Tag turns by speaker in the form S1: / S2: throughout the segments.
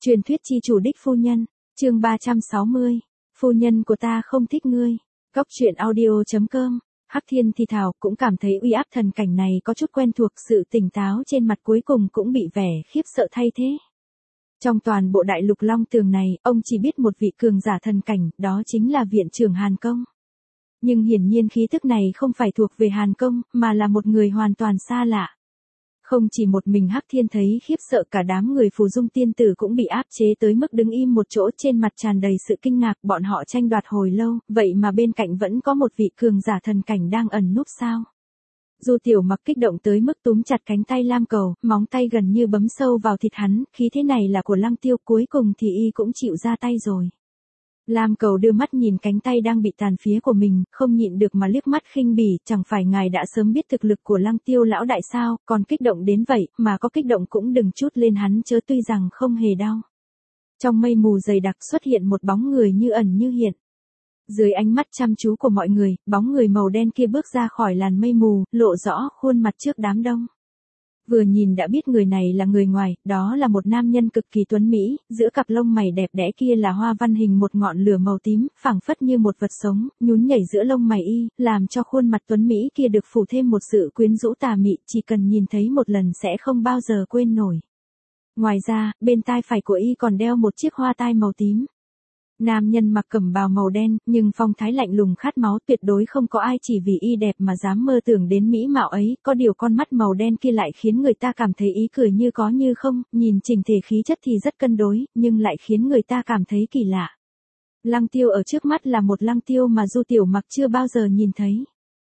S1: Truyền thuyết chi chủ đích phu nhân, chương 360. Phu nhân của ta không thích ngươi. Góc truyện audio.com. Hắc Thiên thì thào cũng cảm thấy uy áp thần cảnh này có chút quen thuộc, sự tỉnh táo trên mặt cuối cùng cũng bị vẻ khiếp sợ thay thế. Trong toàn bộ đại lục Long Tường này, ông chỉ biết một vị cường giả thần cảnh, đó chính là viện trưởng Hàn Công. Nhưng hiển nhiên khí tức này không phải thuộc về Hàn Công, mà là một người hoàn toàn xa lạ. Không chỉ một mình Hắc Thiên thấy khiếp sợ, cả đám người Phù Dung tiên tử cũng bị áp chế tới mức đứng im một chỗ, trên mặt tràn đầy sự kinh ngạc. Bọn họ tranh đoạt hồi lâu, vậy mà bên cạnh vẫn có một vị cường giả thần cảnh đang ẩn núp sao? Du Tiểu Mặc kích động tới mức túm chặt cánh tay Lam Cầu, móng tay gần như bấm sâu vào thịt hắn, khí thế này là của Lăng Tiêu, cuối cùng thì y cũng chịu ra tay rồi. Lam Cầu đưa mắt nhìn cánh tay đang bị tàn phía của mình, không nhịn được mà liếc mắt khinh bỉ, chẳng phải ngài đã sớm biết thực lực của Lăng Tiêu lão đại sao, còn kích động đến vậy, mà có kích động cũng đừng chút lên hắn chớ, tuy rằng không hề đau. Trong mây mù dày đặc xuất hiện một bóng người như ẩn như hiện. Dưới ánh mắt chăm chú của mọi người, bóng người màu đen kia bước ra khỏi làn mây mù, lộ rõ khuôn mặt trước đám đông. Vừa nhìn đã biết người này là người ngoài, đó là một nam nhân cực kỳ tuấn mỹ, giữa cặp lông mày đẹp đẽ kia là hoa văn hình một ngọn lửa màu tím, phảng phất như một vật sống, nhún nhảy giữa lông mày y, làm cho khuôn mặt tuấn mỹ kia được phủ thêm một sự quyến rũ tà mị, chỉ cần nhìn thấy một lần sẽ không bao giờ quên nổi. Ngoài ra, bên tai phải của y còn đeo một chiếc hoa tai màu tím. Nam nhân mặc cẩm bào màu đen, nhưng phong thái lạnh lùng khát máu, tuyệt đối không có ai chỉ vì y đẹp mà dám mơ tưởng đến mỹ mạo ấy, có điều con mắt màu đen kia lại khiến người ta cảm thấy ý cười như có như không, nhìn chỉnh thể khí chất thì rất cân đối, nhưng lại khiến người ta cảm thấy kỳ lạ. Lăng Tiêu ở trước mắt là một Lăng Tiêu mà Du Tiểu Mặc chưa bao giờ nhìn thấy.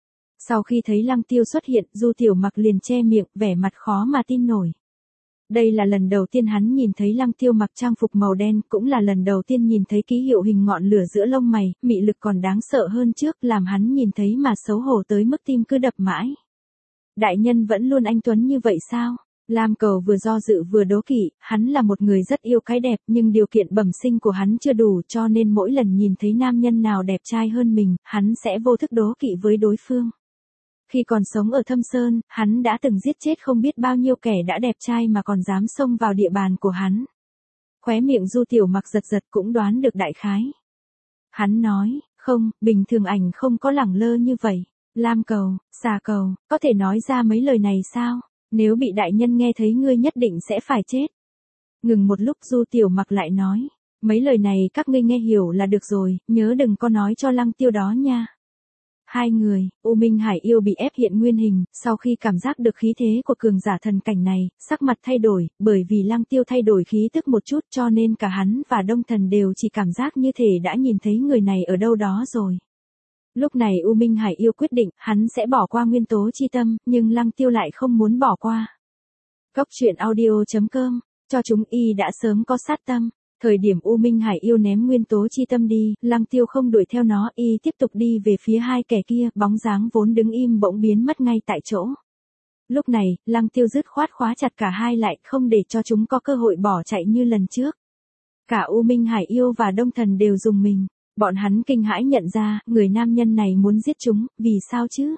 S1: Sau khi thấy Lăng Tiêu xuất hiện, Du Tiểu Mặc liền che miệng, vẻ mặt khó mà tin nổi. Đây là lần đầu tiên hắn nhìn thấy Lăng Tiêu mặc trang phục màu đen, cũng là lần đầu tiên nhìn thấy ký hiệu hình ngọn lửa giữa lông mày, mị lực còn đáng sợ hơn trước, làm hắn nhìn thấy mà xấu hổ tới mức tim cứ đập mãi. Đại nhân vẫn luôn anh tuấn như vậy sao? Lam Cầu vừa do dự vừa đố kỵ, hắn là một người rất yêu cái đẹp, nhưng điều kiện bẩm sinh của hắn chưa đủ, cho nên mỗi lần nhìn thấy nam nhân nào đẹp trai hơn mình, hắn sẽ vô thức đố kỵ với đối phương. Khi còn sống ở Thâm Sơn, hắn đã từng giết chết không biết bao nhiêu kẻ đã đẹp trai mà còn dám xông vào địa bàn của hắn. Khóe miệng Du Tiểu Mặc giật giật cũng đoán được đại khái. Hắn nói, không, bình thường ảnh không có lẳng lơ như vậy. Lam Cầu, Xà Cầu, có thể nói ra mấy lời này sao? Nếu bị đại nhân nghe thấy ngươi nhất định sẽ phải chết. Ngừng một lúc Du Tiểu Mặc lại nói, mấy lời này các ngươi nghe hiểu là được rồi, nhớ đừng có nói cho Lăng Tiêu đó nha. Hai người, U Minh Hải Yêu bị ép hiện nguyên hình, sau khi cảm giác được khí thế của cường giả thần cảnh này, sắc mặt thay đổi, bởi vì Lăng Tiêu thay đổi khí tức một chút cho nên cả hắn và Đông Thần đều chỉ cảm giác như thể đã nhìn thấy người này ở đâu đó rồi. Lúc này U Minh Hải Yêu quyết định, hắn sẽ bỏ qua nguyên tố chi tâm, nhưng Lăng Tiêu lại không muốn bỏ qua. Góc truyện audio.com, cho chúng y đã sớm có sát tâm. Thời điểm U Minh Hải Yêu ném nguyên tố chi tâm đi, Lăng Tiêu không đuổi theo nó, y tiếp tục đi về phía hai kẻ kia, bóng dáng vốn đứng im bỗng biến mất ngay tại chỗ. Lúc này, Lăng Tiêu dứt khoát khóa chặt cả hai lại, không để cho chúng có cơ hội bỏ chạy như lần trước. Cả U Minh Hải Yêu và Đông Thần đều rùng mình, bọn hắn kinh hãi nhận ra, người nam nhân này muốn giết chúng, vì sao chứ?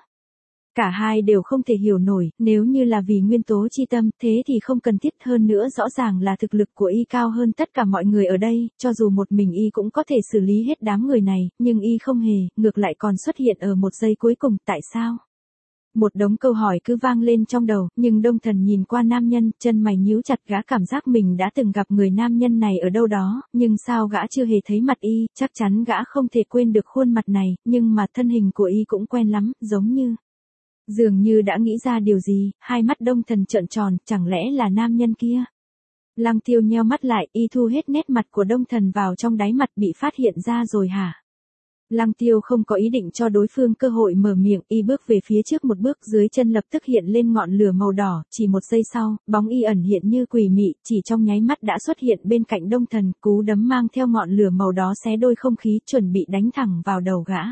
S1: Cả hai đều không thể hiểu nổi, nếu như là vì nguyên tố chi tâm, thế thì không cần thiết, hơn nữa rõ ràng là thực lực của y cao hơn tất cả mọi người ở đây, cho dù một mình y cũng có thể xử lý hết đám người này, nhưng y không hề, ngược lại còn xuất hiện ở một giây cuối cùng, tại sao? Một đống câu hỏi cứ vang lên trong đầu, nhưng Đông Thần nhìn qua nam nhân, chân mày nhíu chặt, gã cảm giác mình đã từng gặp người nam nhân này ở đâu đó, nhưng sao gã chưa hề thấy mặt y, chắc chắn gã không thể quên được khuôn mặt này, nhưng mà thân hình của y cũng quen lắm, giống như... Dường như đã nghĩ ra điều gì, hai mắt Đông Thần trợn tròn, chẳng lẽ là nam nhân kia? Lăng Tiêu nheo mắt lại, y thu hết nét mặt của Đông Thần vào trong đáy mặt, bị phát hiện ra rồi hả? Lăng Tiêu không có ý định cho đối phương cơ hội mở miệng, y bước về phía trước một bước, dưới chân lập tức hiện lên ngọn lửa màu đỏ, chỉ một giây sau, bóng y ẩn hiện như quỷ mị, chỉ trong nháy mắt đã xuất hiện bên cạnh Đông Thần, cú đấm mang theo ngọn lửa màu đó xé đôi không khí, chuẩn bị đánh thẳng vào đầu gã.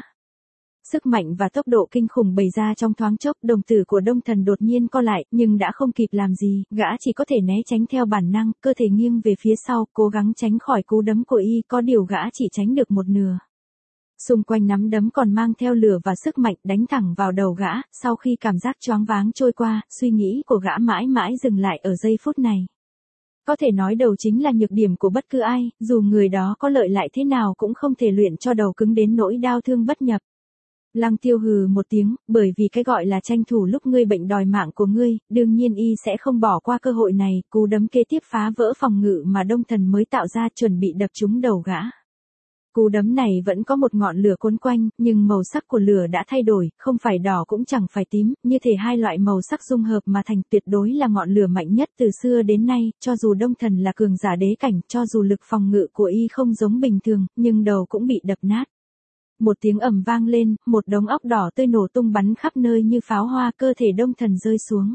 S1: Sức mạnh và tốc độ kinh khủng bày ra trong thoáng chốc, đồng tử của Đông Thần đột nhiên co lại, nhưng đã không kịp làm gì, gã chỉ có thể né tránh theo bản năng, cơ thể nghiêng về phía sau, cố gắng tránh khỏi cú đấm của y, có điều gã chỉ tránh được một nửa. Xung quanh nắm đấm còn mang theo lửa và sức mạnh, đánh thẳng vào đầu gã, sau khi cảm giác choáng váng trôi qua, suy nghĩ của gã mãi mãi dừng lại ở giây phút này. Có thể nói đầu chính là nhược điểm của bất cứ ai, dù người đó có lợi lại thế nào cũng không thể luyện cho đầu cứng đến nỗi đau thương bất nhập. Lăng Tiêu hừ một tiếng, bởi vì cái gọi là tranh thủ lúc ngươi bệnh đòi mạng của ngươi, đương nhiên y sẽ không bỏ qua cơ hội này, cú đấm kế tiếp phá vỡ phòng ngự mà Đông Thần mới tạo ra, chuẩn bị đập trúng đầu gã. Cú đấm này vẫn có một ngọn lửa quấn quanh, nhưng màu sắc của lửa đã thay đổi, không phải đỏ cũng chẳng phải tím, như thể hai loại màu sắc dung hợp mà thành, tuyệt đối là ngọn lửa mạnh nhất từ xưa đến nay, cho dù Đông Thần là cường giả đế cảnh, cho dù lực phòng ngự của y không giống bình thường, nhưng đầu cũng bị đập nát. Một tiếng ầm vang lên, một đống óc đỏ tươi nổ tung bắn khắp nơi như pháo hoa, cơ thể Đông Thần rơi xuống.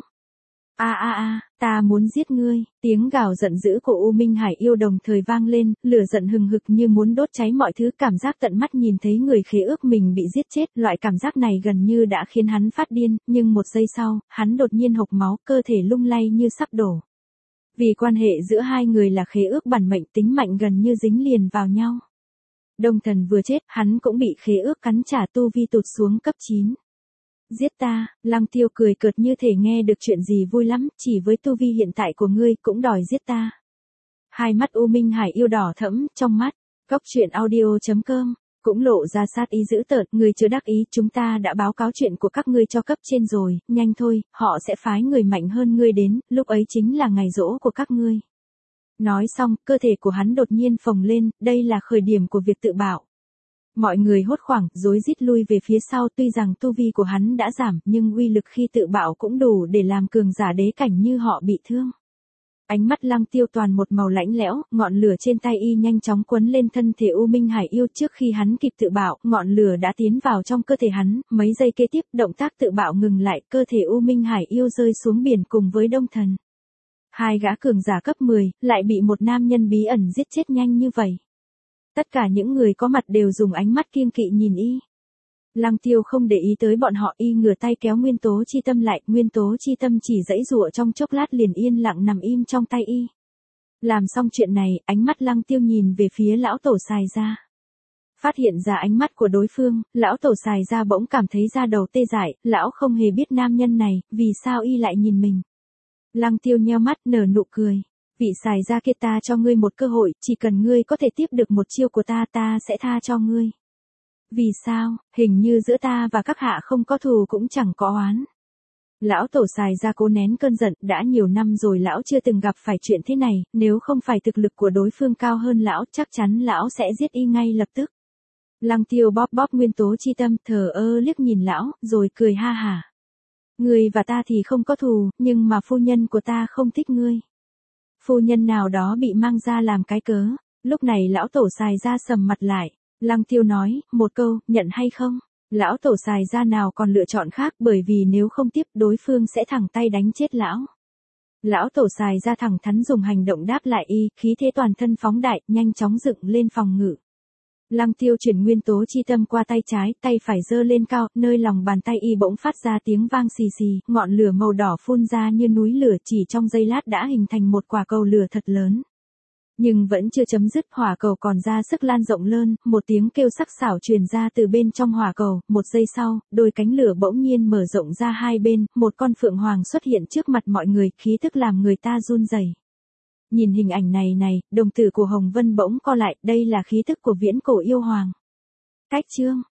S1: Ta muốn giết ngươi, tiếng gào giận dữ của U Minh Hải yêu đồng thời vang lên, lửa giận hừng hực như muốn đốt cháy mọi thứ, cảm giác tận mắt nhìn thấy người khế ước mình bị giết chết, loại cảm giác này gần như đã khiến hắn phát điên, nhưng một giây sau, hắn đột nhiên hộc máu, cơ thể lung lay như sắp đổ. Vì quan hệ giữa hai người là khế ước bản mệnh, tính mạnh gần như dính liền vào nhau. Đông Thần vừa chết, hắn cũng bị khế ước cắn trả, tu vi tụt xuống cấp 9. Giết ta, Lăng Tiêu cười cợt như thể nghe được chuyện gì vui lắm, chỉ với tu vi hiện tại của ngươi cũng đòi giết ta. Hai mắt U Minh Hải yêu đỏ thẫm, trong mắt, Cốc Truyện Audio.com, cũng lộ ra sát ý dữ tợn, người chưa đắc ý, chúng ta đã báo cáo chuyện của các ngươi cho cấp trên rồi, nhanh thôi, họ sẽ phái người mạnh hơn ngươi đến, lúc ấy chính là ngày giỗ của các ngươi. Nói xong, cơ thể của hắn đột nhiên phồng lên, đây là khởi điểm của việc tự bạo. Mọi người hốt hoảng, rối rít lui về phía sau, tuy rằng tu vi của hắn đã giảm, nhưng uy lực khi tự bạo cũng đủ để làm cường giả đế cảnh như họ bị thương. Ánh mắt Lăng Tiêu toàn một màu lạnh lẽo, ngọn lửa trên tay y nhanh chóng quấn lên thân thể U Minh Hải yêu, trước khi hắn kịp tự bạo, ngọn lửa đã tiến vào trong cơ thể hắn, mấy giây kế tiếp, động tác tự bạo ngừng lại, cơ thể U Minh Hải yêu rơi xuống biển cùng với Đông Thần. Hai gã cường giả cấp 10, lại bị một nam nhân bí ẩn giết chết nhanh như vậy. Tất cả những người có mặt đều dùng ánh mắt kiêng kỵ nhìn y. Lăng Tiêu không để ý tới bọn họ, y ngửa tay kéo nguyên tố chi tâm lại, nguyên tố chi tâm chỉ giãy giụa trong chốc lát liền yên lặng nằm im trong tay y. Làm xong chuyện này, ánh mắt Lăng Tiêu nhìn về phía lão tổ Xài Gia. Phát hiện ra ánh mắt của đối phương, lão tổ Xài Gia bỗng cảm thấy da đầu tê dại, lão không hề biết nam nhân này, vì sao y lại nhìn mình. Lăng Tiêu nheo mắt nở nụ cười. Vị Xài Gia kia, ta cho ngươi một cơ hội, chỉ cần ngươi có thể tiếp được một chiêu của ta, ta sẽ tha cho ngươi. Vì sao, hình như giữa ta và các hạ không có thù cũng chẳng có oán. Lão tổ Xài Gia cố nén cơn giận, đã nhiều năm rồi lão chưa từng gặp phải chuyện thế này, nếu không phải thực lực của đối phương cao hơn lão, chắc chắn lão sẽ giết y ngay lập tức. Lăng Tiêu bóp bóp nguyên tố chi tâm, thờ ơ liếc nhìn lão, rồi cười ha hả. Ngươi và ta thì không có thù, nhưng mà phu nhân của ta không thích ngươi. Phu nhân nào đó bị mang ra làm cái cớ. Lúc này lão tổ Xài Gia sầm mặt lại. Lăng Tiêu nói, một câu, nhận hay không? Lão tổ Xài Gia nào còn lựa chọn khác, bởi vì nếu không tiếp, đối phương sẽ thẳng tay đánh chết lão. Lão tổ Xài Gia thẳng thắn dùng hành động đáp lại y, khí thế toàn thân phóng đại, nhanh chóng dựng lên phòng ngự. Lăng Tiêu chuyển nguyên tố chi tâm qua tay trái, tay phải giơ lên cao, nơi lòng bàn tay y bỗng phát ra tiếng vang xì xì, ngọn lửa màu đỏ phun ra như núi lửa, chỉ trong giây lát đã hình thành một quả cầu lửa thật lớn. Nhưng vẫn chưa chấm dứt, hỏa cầu còn ra sức lan rộng lên, một tiếng kêu sắc sảo truyền ra từ bên trong hỏa cầu, một giây sau, đôi cánh lửa bỗng nhiên mở rộng ra hai bên, một con phượng hoàng xuất hiện trước mặt mọi người, khí tức làm người ta run rẩy. Nhìn hình ảnh này, đồng tử của Hồng Vân bỗng co lại, đây là khí tức của viễn cổ yêu hoàng. Cách chương